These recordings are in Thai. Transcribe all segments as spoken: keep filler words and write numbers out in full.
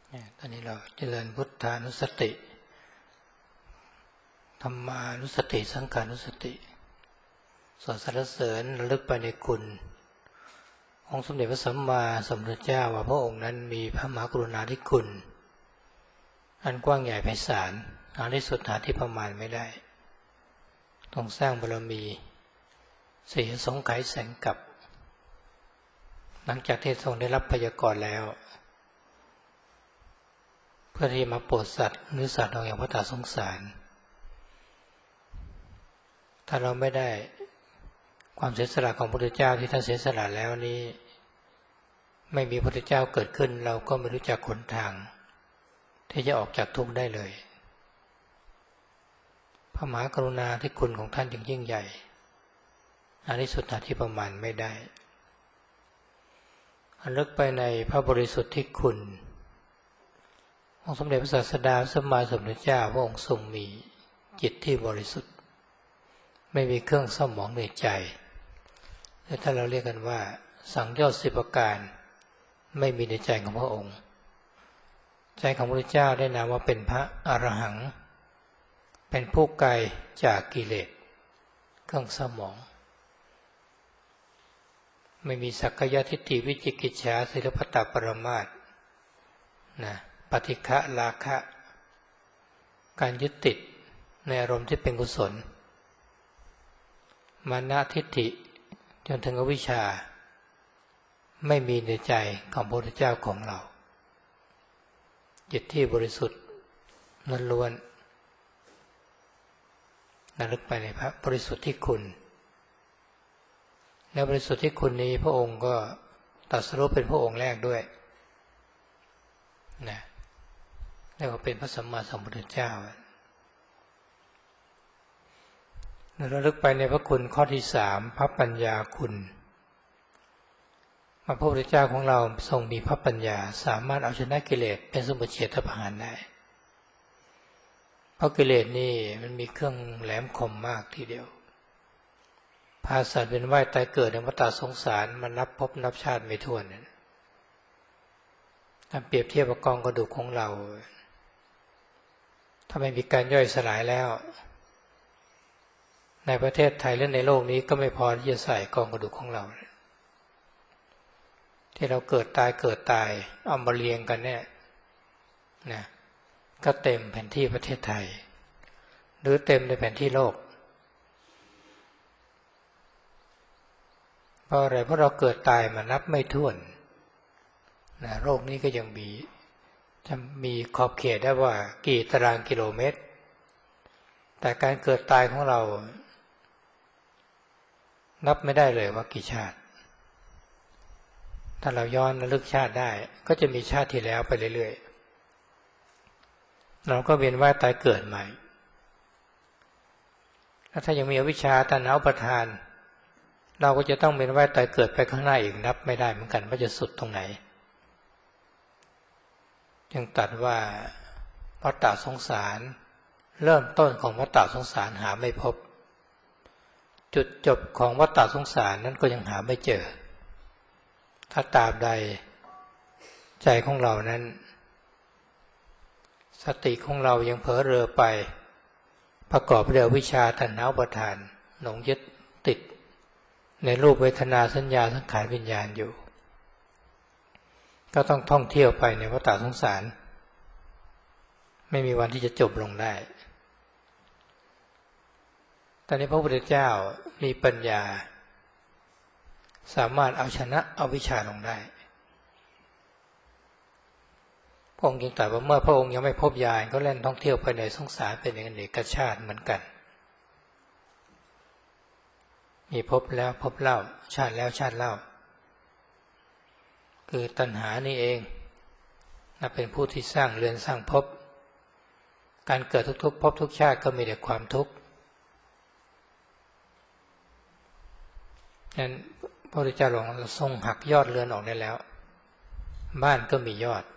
ตอนนี้เราเจริญพุทธานุสติธรรมานุสติสังขานุสติสวดสรรเสริญระลึกไปในคุณองค์สมเด็จพระสัมมาสัมพุทธเจ้าว่าพระองค์นั้นมีพระมหากรุณาธิคุณอันกว้างใหญ่ไพศาลหาที่สุดหาที่ประมาณไม่ได้ต้องสร้างบารมีเสียสงไขยแสนกับหลังจากที่ทรงได้รับพยากรณ์แล้วเพื่อที่มาโปรดสัตว์หรือสัตว์ออกจากวัฏสงสารถ้าเราไม่ได้ความเสียสละของพระพุทธเจ้าที่ท่านเสียสละแล้วนี้ไม่มีพระพุทธเจ้าเกิดขึ้นเราก็ไม่รู้จักหนทางที่จะออกจากทุกข์ได้เลยพระมหากรุณาธิคุณของท่านจึงยิ่งใหญ่อันที่สุดหาที่ประมาณไม่ได้ระลึกไปในพระบริสุทธิคุณองค์สมเด็จพระศาสดาสัมมาสัมพุทธเจ้าพระองค์ทรงมีจิตที่บริสุทธิ์ไม่มีเครื่องเศร้าหมองในใจและถ้าเราเรียกกันว่าสังโยชน์สิบประการไม่มีในใจของพระองค์ใจของพระพุทธเจ้าได้นามว่าเป็นพระอรหังเป็นผู้ไกลจากกิเลสเครื่องเศร้าหมองไม่มีสักกายทิฏฐิวิจิกิจฉาศิลปตปรมาสนะปฏิฆะราคะการยึดติดในอารมณ์ที่เป็นกุศลมานะทิฏฐิจนถึงอวิชชาไม่มีในใจของพระพุทธเจ้าของเราจิตที่บริสุทธิ์ล้วนๆระลึกไปในพระบริสุทธิ์ที่คุณและบริสุทธิ์ที่คุณนี้พระองค์ก็ตรัสรู้เป็นพระองค์แรกด้วยนะแล้วก็เป็นพระสัมมาสัมพุทธเจ้าระลึกไปในพระคุณข้อที่สามพระปัญญาคุณพระพุทธเจ้าของเราทรงมีพระปัญญาสามารถเอาชนะกิเลสเป็นสมุจเฉทประหารได้เพราะกิเลสนี่มันมีเครื่องแหลมคมมากทีเดียวพาสัตว์เป็นว่ายตายเกิดในวัฏสงสารมันนับพบนับชาติไม่ถ้วนถ้าเปรียบเทียบกับกองกระดูกของเราถ้าไม่มีการย่อยสลายแล้วในประเทศไทยและในโลกนี้ก็ไม่พอที่จะใส่กองกระดูกของเราที่เราเกิดตายเกิดตายเอามาเรียงกันเนี่ยนะก็เต็มแผนที่ประเทศไทยหรือเต็มในแผนที่โลกเพราะอะไรเพราะเราเกิดตายมานับไม่ถ้วนนะโลกนี้ก็ยังมีจะมีขอบเขตได้ว่ากี่ตารางกิโลเมตรแต่การเกิดตายของเรานับไม่ได้เลยว่ากี่ชาติถ้าเราย้อนระลึกชาติได้ก็จะมีชาติที่แล้วไปเรื่อยๆเราก็เวียนว่ายตายเกิดใหม่แล้วถ้ายังมีอวิชชาตัณหาอุปาทานเราก็จะต้องเวียนว่ายตายเกิดไปข้างหน้าอีกนับไม่ได้เหมือนกันว่าจะสุดตรงไหนจึงตรัสว่าวัฏสงสารเริ่มต้นของวัฏสงสารหาไม่พบจุดจบของวัฏสงสารนั้นก็ยังหาไม่เจอถ้าตราบใดใจของเรานั้นสติของเรายังเผลอเรอไปประกอบด้วยอวิชชาตัณหาอุปาทานหลงยึดติดในรูปเวทนาสัญญาสังขารวิญญาณอยู่ก็ต้องท่องเที่ยวไปในวัฏสงสารไม่มีวันที่จะจบลงได้ตอนนี้พระพุทธเจ้ามีปัญญาสามารถเอาชนะอวิชชาลงได้พระองค์จึงตรัสว่าเมื่อพระองค์ยังไม่พบญาณก็เล่นท่องเที่ยวไปในสงสารเป็นอย่างเอกชาติเหมือนกันมีพบแล้วพบเล่าชาติแล้วชาติเล่าคือตัณหานี่เองนับเป็นผู้ที่สร้างเรือนสร้างภพการเกิดทุกๆภพทุกชาติก็มีแต่ความทุกข์นั้นพระพุทธเจ้าทรงหักยอดเรือนออกได้แล้วบ้านก็มียอด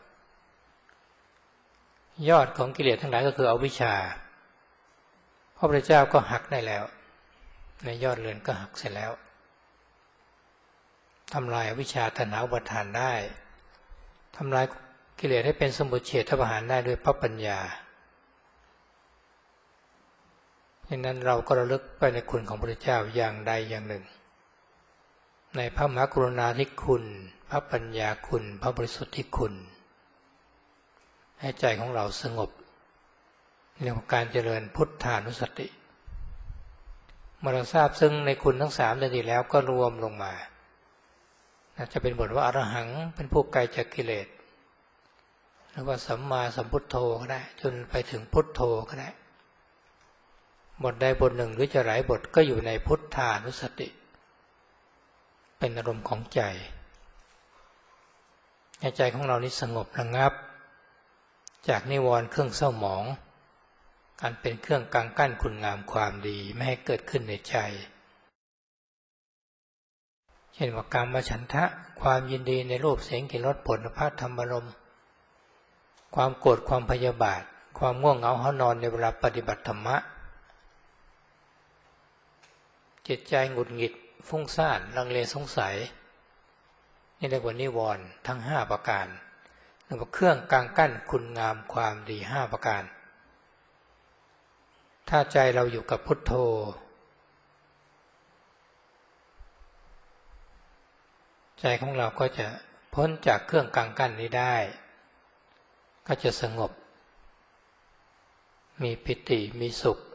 ยอดของกิเลสทั้งหลายก็คืออวิชชาพระพุทธเจ้าก็หักได้แล้วในยอดเรือนก็หักเสร็จแล้วทำลายอวิชชาตัณหาอุปาทานได้ทำลายกิเลสให้เป็นสมุจเฉทประหารได้ด้วยพระปัญญาฉะนั้นเราก็ระลึกไปในคุณของพระพุทธเจ้าอย่างใดอย่างหนึ่งในพระมหากรุณาธิคุณพระปัญญาคุณพระบริสุทธิคุณให้ใจของเราสงบเรื่องของการเจริญพุทธานุสติเมื่อเราทราบซึ่งในคุณทั้งสามได้ดีแล้วก็รวมลงมาจะเป็นบทว่าอรหังเป็นผู้ไกลจากกิเลสหรือว่าสัมมาสัมพุทโธก็ได้จนไปถึงพุทโธก็ได้บทใดบทหนึ่งหรือจะหลายบทก็อยู่ในพุทธานุสติเป็นอารมณ์ของใจให้ใจของเรานี้สงบระงับจากนิวรณ์เครื่องเศร้าหมองการเป็นเครื่องกังกั้นคุณงามความดีไม่ให้เกิดขึ้นในใจเช่นว่ากามฉันทะความยินดีในรูปเสียงกลิ่นรสผลภัณฑ์ธรรมารมณ์ความโกรธความพยาบาทความง่วงเหงาหานอนในเวลาปฏิบัติธรรมะจิตใจหงุดหงิดฟุ้งซ่านลังเลสงสัยนี่เรียกว่านิวรณ์ทั้งห้าประการหรือว่าเครื่องกังกั้นคุณงามความดีห้าประการถ้าใจเราอยู่กับพุทโธใจของเราก็จะพ้นจากเครื่องกังกั้นนี้ได้ก็จะสงบมีปิติมีสุข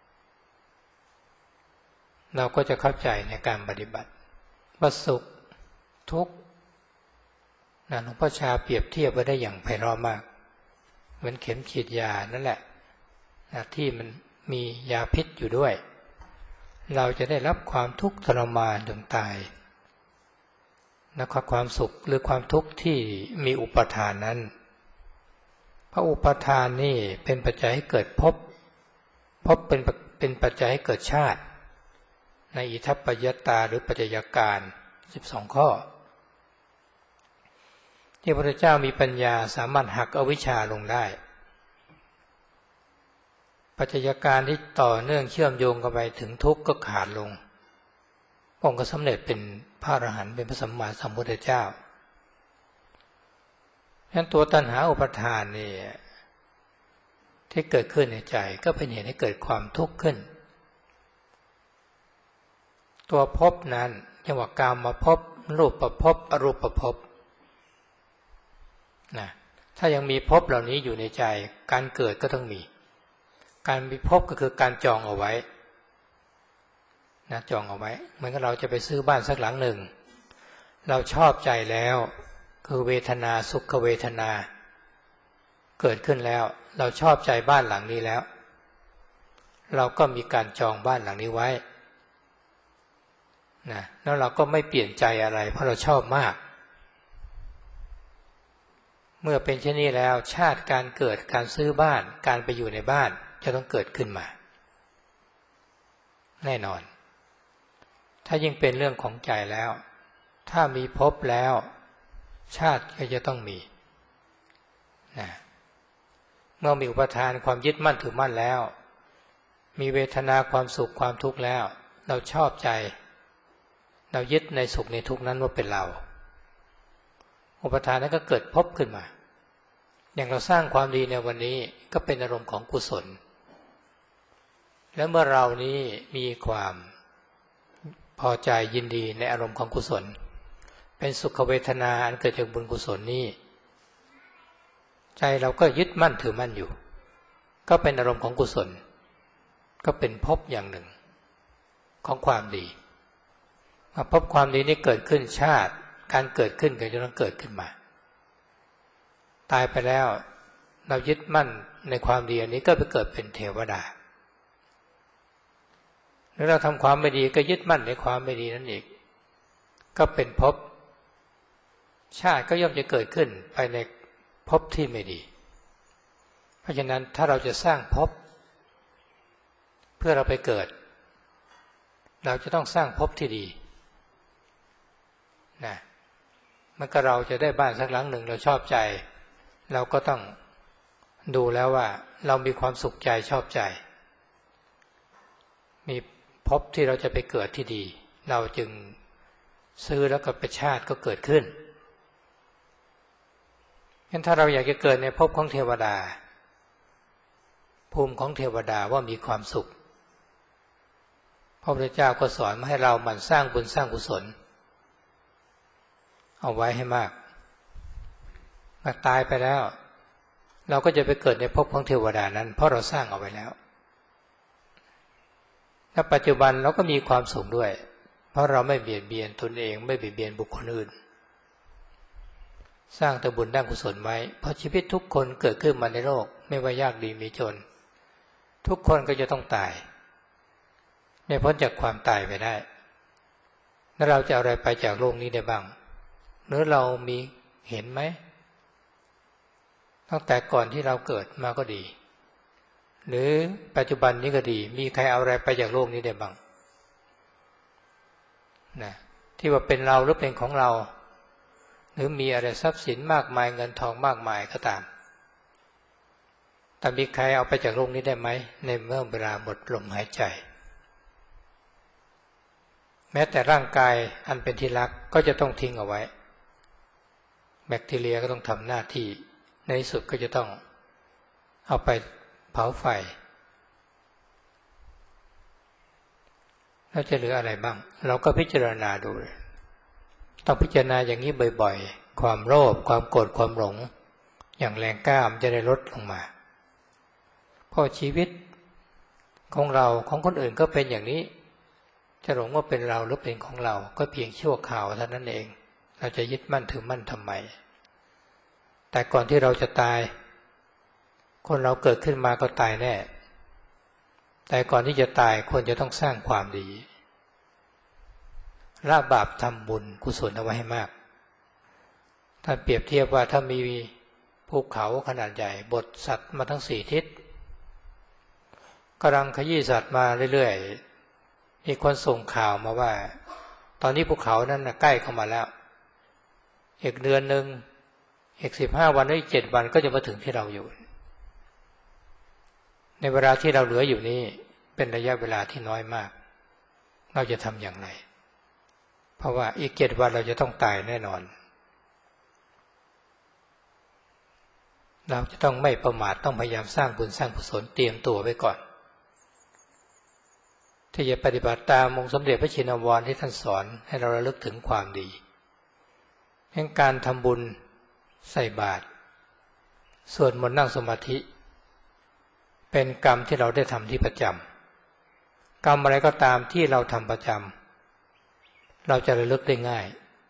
เราก็จะเข้าใจในการปฏิบัติว่าสุขทุกข์นะหลวงพ่อชาเปรียบเทียบไว้ได้อย่างไพเราะมากเหมือนเข็มฉีดยานั่นแหละนะที่มันมียาพิษอยู่ด้วยเราจะได้รับความทุกข์ทรมานจนตายนะครับความสุขหรือความทุกข์ที่มีอุปทานนั้นเพราะอุปทานนี่เป็นปัจจัยให้เกิดภพภพเป็นเป็นปัจจัยให้เกิดชาติในอิทัปปัจจตาหรือปัจจัยการสิบสองข้อที่พระพุทธเจ้ามีปัญญาสามารถหักอวิชชาลงได้ปัจจัยการที่ต่อเนื่องเชื่อมโยงกันไปถึงทุกข์ก็ขาดลงพระองค์ก็สำเร็จเป็นพระอรหันต์เป็นพระสัมมาสัมพุทธเจ้าฉะนั้นตัวตัณหาอุปทานนี่ที่เกิดขึ้นในใจก็เป็นเหตุให้เกิดความทุกข์ขึ้นตัวภพนั้นเรียกว่ากามภพรูปภพอรูปภพนะถ้ายังมีภพเหล่านี้อยู่ในใจการเกิดก็ต้องมีการมีภพก็คือการจองเอาไว้นะจองเอาไว้เหมือนกับเราจะไปซื้อบ้านสักหลังหนึ่งเราชอบใจแล้วคือเวทนาสุขเวทนาเกิดขึ้นแล้วเราชอบใจบ้านหลังนี้แล้วเราก็มีการจองบ้านหลังนี้ไว้นะแล้วเราก็ไม่เปลี่ยนใจอะไรเพราะเราชอบมากเมื่อเป็นเช่นนี้แล้วชาติการเกิดการซื้อบ้านการไปอยู่ในบ้านจะต้องเกิดขึ้นมาแน่นอนถ้ายิ่งเป็นเรื่องของใจแล้วถ้ามีภพแล้วชาติก็จะต้องมีนะเมื่อมีอุปทานความยึดมั่นถือมั่นแล้วมีเวทนาความสุขความทุกข์แล้วเราชอบใจเรายึดในสุขในทุกข์นั้นว่าเป็นเราอุปทานนั้นก็เกิดภพขึ้นมาอย่างเราสร้างความดีในวันนี้ก็เป็นอารมณ์ของกุศลแล้วเมื่อเรานี้มีความพอใจยินดีในอารมณ์ของกุศลเป็นสุขเวทนาอันเกิดจากบุญกุศลนี้ใจเราก็ยึดมั่นถือมั่นอยู่ก็เป็นอารมณ์ของกุศลก็เป็นภพอย่างหนึ่งของความดีภพความดีนี้เกิดขึ้นชาติการเกิดขึ้นก็จะต้องเกิดขึ้นมาตายไปแล้วเรายึดมั่นในความดีอันนี้ก็ไปเกิดเป็นเทวดาหรือเราทำความไม่ดีก็ยึดมั่นในความไม่ดีนั่นเองก็เป็นภพชาติก็ย่อมจะเกิดขึ้นไปในภพที่ไม่ดีเพราะฉะนั้นถ้าเราจะสร้างภพเพื่อเราไปเกิดเราจะต้องสร้างภพที่ดีนะมันก็เราจะได้บ้านสักหลังหนึ่งเราชอบใจเราก็ต้องดูแล้วว่าเรามีความสุขใจชอบใจมีภพที่เราจะไปเกิดที่ดีเราจึงซื้อแล้วก็ไปชาติก็เกิดขึ้นงั้นถ้าเราอยากจะเกิดในภพของเทวดาภูมิของเทวดาว่ามีความสุขพระพุทธเจ้าก็สอนมาให้เราหมั่นสร้างบุญสร้างกุศลเอาไว้ให้มากเมื่อตายไปแล้วเราก็จะไปเกิดในภพของเทวดานั้นเพราะเราสร้างเอาไว้แล้วณปัจจุบันเราก็มีความสุขด้วยเพราะเราไม่เบียดเบียนตนเองไม่เบียดเบียนบุคคลอื่นสร้างแต่บุญด้านกุศลไว้เพราะชีวิตทุกคนเกิดขึ้นมาในโลกไม่ว่ายากดีมีจนทุกคนก็จะต้องตายไม่พ้นจากความตายไปได้แล้วเราจะเอาอะไรไปจากโลกนี้ได้บ้างหรือเรามีเห็นไหมตั้งแต่ก่อนที่เราเกิดมาก็ดีหรือปัจจุบันนี้ก็ดีมีใครเอาอะไรไปจากโลกนี้ได้บ้างนะที่ว่าเป็นเราหรือเป็นของเราหรือมีอะไรทรัพย์สินมากมายเงินทองมากมายก็ตามแต่มีใครเอาไปจากโลกนี้ได้ไหมในเมื่อเวลาหมดลมหายใจแม้แต่ร่างกายอันเป็นที่รักก็จะต้องทิ้งเอาไว้แบคทีเรียก็ต้องทำหน้าที่ในที่สุดก็จะต้องเอาไปเผาไฟแล้วจะเหลืออะไรบ้างเราก็พิจารณาดูต้องพิจารณาอย่างนี้บ่อยๆความโลภความโกรธความหลงอย่างแรงกล้ามันจะได้ลดลงมาเพราะชีวิตของเราของคนอื่นก็เป็นอย่างนี้จะหลงว่าเป็นเราหรือเป็นของเราก็เพียงชั่วคราวเท่านั้นเองเราจะยึดมั่นถือมั่นทำไมแต่ก่อนที่เราจะตายคนเราเกิดขึ้นมาก็ตายแน่แต่ก่อนที่จะตายควรจะต้องสร้างความดีละบาปทำบุญกุศลเอาไว้ให้มากถ้าเปรียบเทียบว่าถ้ามีภูเขาขนาดใหญ่บดสัตว์มาทั้งสี่ทิศกำลังขยี้สัตว์มาเรื่อยๆมีคนส่งข่าวมาว่าตอนนี้ภูเขานั้นใกล้เข้ามาแล้วอีกเดือนหนึ่งอีกสิบห้าวันหรืออีกเจ็ดวันก็จะมาถึงที่เราอยู่ในเวลาที่เราเหลืออยู่นี้เป็นระยะเวลาที่น้อยมากเราจะทำอย่างไรเพราะว่าอีกเจ็ดวันเราจะต้องตายแน่นอนเราจะต้องไม่ประมาทต้องพยายามสร้างบุญสร้างกุศลเตรียมตัวไว้ก่อนที่จะปฏิบัติตามองค์สมเด็จพระชินวรที่ท่านสอนให้เราระลึกถึงความดีเรื่องการทำบุญใส่บาตรสวดมนต์นั่งสมาธิเป็นกรรมที่เราได้ทำที่ประจำกรรมอะไรก็ตามที่เราทำประจำเราจะระลึกได้ง่าย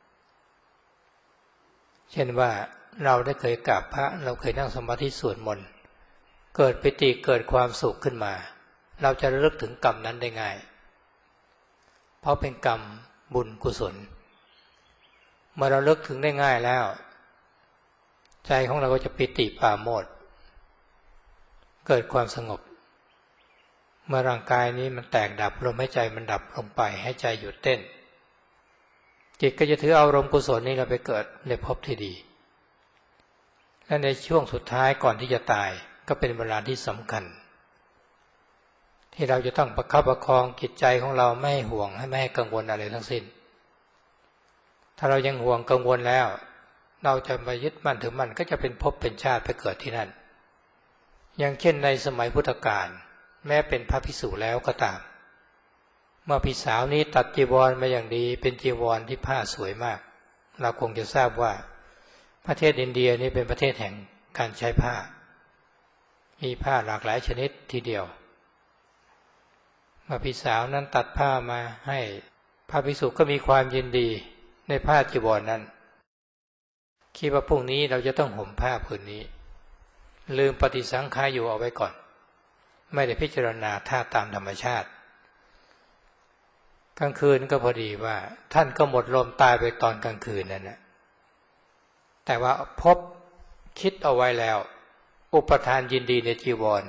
เช่นว่าเราได้เคยกราบพระเราเคยนั่งสมาธิสวดมนต์เกิดปิติเกิดความสุขขึ้นมาเราจะระลึกถึงกรรมนั้นได้ง่ายเพราะเป็นกรรมบุญกุศลเมื่อเราระลึกถึงได้ง่ายแล้วใจของเราก็จะปิติปราโมทย์เกิดความสงบเมื่อร่างกายนี้มันแตกดับลมหายใจมันดับลงไปให้ใจหยุดเต้นจิตก็จะถืออารมณ์กุศลนี้เราไปเกิดในภพที่ดีและในช่วงสุดท้ายก่อนที่จะตายก็เป็นเวลาที่สำคัญที่เราจะต้องประคับประคองจิตใจของเราไม่ให้ห่วงให้ไม่ให้กังวลอะไรทั้งสิ้นถ้าเรายังห่วงกังวลแล้วเราจะมายึดมั่นถือมั่นก็จะเป็นภพเป็นชาติไปเกิดที่นั่นอย่างเช่นในสมัยพุทธกาลแม้เป็นพระภิกษุแล้วก็ตามเมื่อพี่สาวนี้ตัดจีวรมาอย่างดีเป็นจีวรที่ผ้าสวยมากเราคงจะทราบว่าประเทศอินเดียนี่เป็นประเทศแห่งการใช้ผ้ามีผ้าหลากหลายชนิดทีเดียวเมื่อพี่สาวนั้นตัดผ้ามาให้พระภิกษุก็มีความยินดีในผ้าจีวรนั้นคิดว่าพรุ่งนี้เราจะต้องห่มผ้าผืนนี้ลืมปฏิสังขารอยู่เอาไว้ก่อนไม่ได้พิจารณาท่าตามธรรมชาติกลางคืนก็พอดีว่าท่านก็หมดลมตายไปตอนกลางคืนนั่นแหละแต่ว่าพบคิดเอาไว้แล้วอุปทานยินดีในจีวร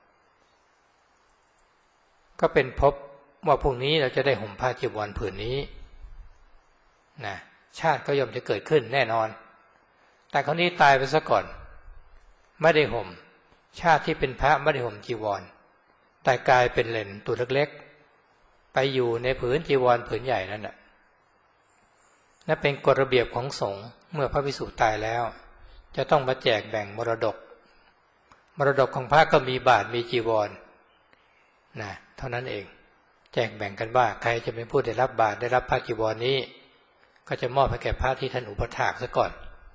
ก็เป็นพบว่าพรุ่งนี้เราจะได้ห่มผ้าจีวรผืนนี้นะชาติก็ย่อมจะเกิดขึ้นแน่นอนแต่คราวนี้ตายไปซะก่อนไม่ได้ห่มชาติที่เป็นพระไม่ได้ห่มจีวรแต่กลายเป็นเลนตัวเล็กๆไปอยู่ในผืนจีวรผืนใหญ่นั่นแหละนั่นเป็นกฎระเบียบของสงฆ์เมื่อพระภิกษุตายแล้วจะต้องมาแจกแบ่งมรดกมรดกของพระก็มีบาทมีจีวรนะเท่านั้นเองแจกแบ่งกันว่าใครจะเป็นผู้ได้รับบาตรได้รับผ้าจีวรนี้ก็จะมอบให้แก่พระที่ท่านอุปถากซะก่อน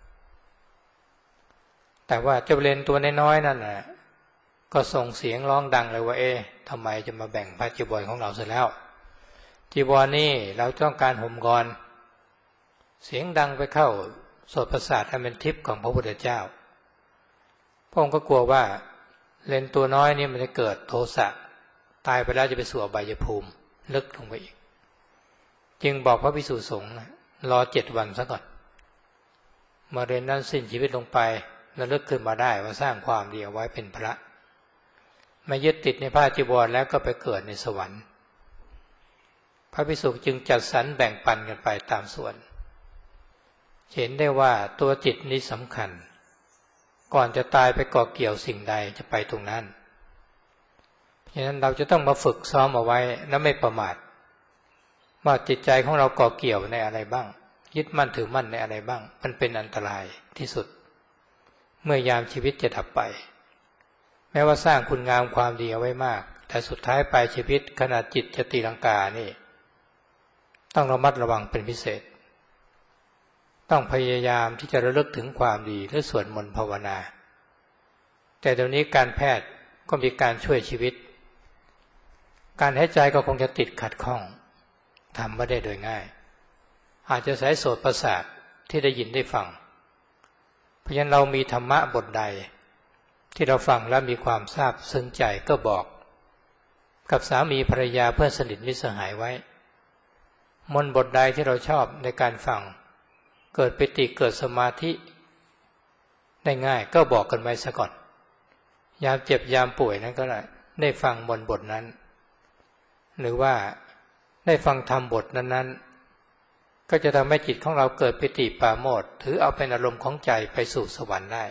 แต่ว่าเจ้าเลนตัวน้อยๆนั่นน่ะก็ส่งเสียงร้องดังเลยว่าเอ๊ะทำไมจะมาแบ่งผ้าจีวรของเราเสร็จแล้วจีวรนี่เราต้องการห่มก่อนเสียงดังไปเข้าโสตประสาทอันเป็นทิพย์ของพระพุทธเจ้าพระองค์ก็กลัวว่าเลนตัวน้อยนี่มันจะเกิดโทสะตายไปแล้วจะไปสู่อบายภูมิลึกลงไปอีกจึงบอกพระภิกษุสงฆ์รอเจ็ดวันซะก่อนเมื่อเรนนั้นสิ้นชีวิตลงไปแล้วลึกขึ้นมาได้ว่าสร้างความดีเอาไว้เป็นพระไม่ยึดติดในผ้าจีวรแล้วก็ไปเกิดในสวรรค์พระภิกษุจึงจัดสรรแบ่งปันกันไปตามส่วนเห็นได้ว่าตัวจิตนี้สำคัญก่อนจะตายไปเกาะเกี่ยวสิ่งใดจะไปตรงนั้นเพราะฉะนั้นเราจะต้องมาฝึกซ้อมเอาไว้และไม่ประมาทว่าจิตใจของเราเกาะเกี่ยวในอะไรบ้างยึดมั่นถือมั่นในอะไรบ้างมันเป็นอันตรายที่สุดเมื่อยามชีวิตจะดับไปแม้ว่าสร้างคุณงามความดีเอาไว้มากแต่สุดท้ายปลายชีวิตขณะจิตจะตีลังกานี่ต้องระมัดระวังเป็นพิเศษต้องพยายามที่จะระลึกถึงความดีหรือสวดมนต์ภาวนาแต่เดี๋ยวนี้การแพทย์ก็มีการช่วยชีวิตการหายใจก็คงจะติดขัดข้องทำไม่ได้โดยง่ายอาจจะสายโสตประสาทที่ได้ยินได้ฟังเพราะฉะนั้นเรามีธรรมะบทใดที่เราฟังแล้วมีความซาบซึ้งใจก็บอกกับสามีภรรยาเพื่อนสนิทมิตรสหายไว้มนต์บทใดที่เราชอบในการฟังเกิดปิติเกิดสมาธิได้ง่ายก็บอกกันไว้ซะก่อนยามเจ็บยามป่วยนั้นก็ได้ได้ฟังมนต์บทนั้นหรือว่าได้ฟังธรรมบทนั้นๆก็จะทำให้จิตของเราเกิดปิติปราโมทย์ถือเอาเป็นอารมณ์ของใจไปสู่สวรรค์ได้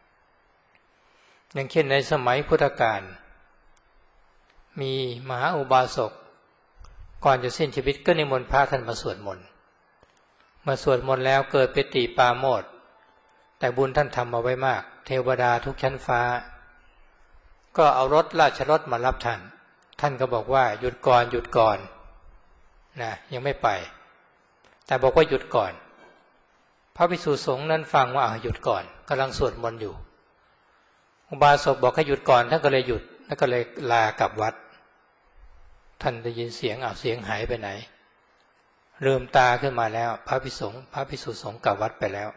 อย่างเช่นในสมัยพุทธกาลมีมหาอุบาสกก่อนจะสิ้นชีวิตก็นิมนต์พระท่านมาสวดมนต์เมื่อสวดมนต์แล้วเกิดปิติปราโมทย์แต่บุญท่านทำมาไว้มากเทวดาทุกชั้นฟ้าก็เอารถราชรถมารับท่านท่านก็บอกว่าหยุดก่อนหยุดก่อนนะยังไม่ไปแต่บอกว่าหยุดก่อนพระภิกษุสงฆ์นั้นฟังว่าหยุดก่อนกำลังสวดมนต์อยู่อุบาสกบอกให้หยุดก่อนท่านก็เลยหยุดแล้วก็เลยลากลับวัดท่านได้ยินเสียงอ้าวเสียงหายไปไหนเริ่มตาขึ้นมาแล้วพระภิกษุสงฆ์พระภิกษุสงฆ์กลับวัดไปแล้ว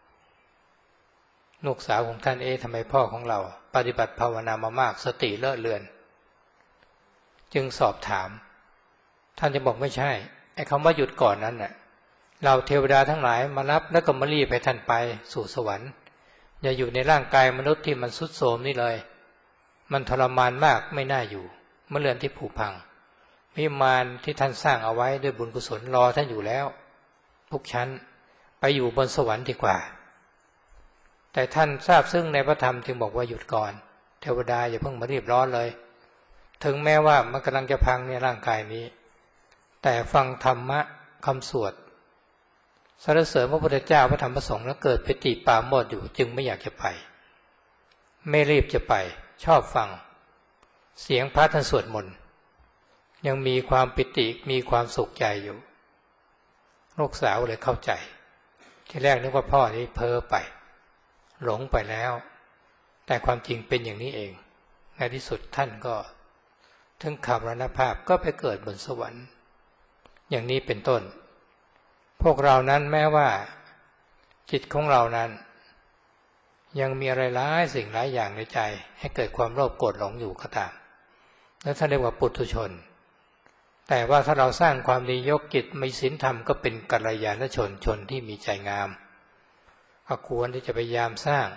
ลูกสาวของท่านเอ๊ะทำไมพ่อของเราปฏิบัติภาวนามามากสติเลอะเลือนจึงสอบถามท่านจะบอกไม่ใช่ไอ้คำว่าหยุดก่อนนั้นน่ะเราเทวดาทั้งหลายมารับแล้วก็มารีบให้ท่านไปสู่สวรรค์อย่าอยู่ในร่างกายมนุษย์ที่มันทรุดโทรมนี่เลยมันทรมานมากไม่น่าอยู่เมื่อเรือนที่ผุพังวิมานที่ท่านสร้างเอาไว้ด้วยบุญกุศลรอท่านอยู่แล้วทุกชั้นไปอยู่บนสวรรค์ดีกว่าแต่ท่านทราบซึ่งในพระธรรมจึงบอกว่าหยุดก่อนเทวดาอย่าเพิ่งมารีบร้อนเลยถึงแม้ว่ามันกำลังจะพังในร่างกายนี้แต่ฟังธรรมะคำสวดสรรเสริญพระพุทธเจ้าพระธรรมพระสงฆ์แล้วเกิดปิติปราโมทย์อยู่จึงไม่อยากจะไปไม่รีบจะไปชอบฟังเสียงพระท่านสวดมนต์ยังมีความปิติมีความสุขใจอยู่ลูกสาวเลยเข้าใจที่แรกนึกว่าพ่อนี่เพ้อไปหลงไปแล้วแต่ความจริงเป็นอย่างนี้เองในที่สุดท่านก็ถึงขับมรณภาพก็ไปเกิดบนสวรรค์อย่างนี้เป็นต้นพวกเรานั้นแม้ว่าจิตของเรานั้นยังมีอะไรหลายสิ่งหลายอย่างในใจให้เกิดความโลภโกรธหลงอยู่ก็ตามแล้วท่านเรียกว่าปุถุชนแต่ว่าถ้าเราสร้างความดียกจิตมีศีลธรรมก็เป็นกัลยาณชนชนที่มีใจงามก็ควรที่จะพยายามสร้าง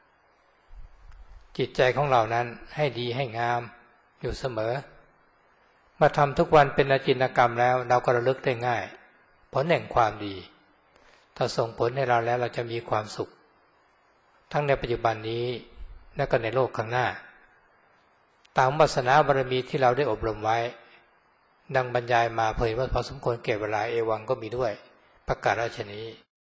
จิตใจของเรานั้นให้ดีให้งามอยู่เสมอมาทำทุกวันเป็นอจินกรรมแล้วเราก็ระลึกได้ง่ายผลแห่งความดีถ้าส่งผลให้เราแล้วเราจะมีความสุขทั้งในปัจจุบันนี้และก็ในโลกข้างหน้าตามวาสนาบารมีที่เราได้อบรมไว้ดังบรรยายมาเผยว่าพอสมควรแก่เวลาเอวังก็มีด้วยประกาศราชนี้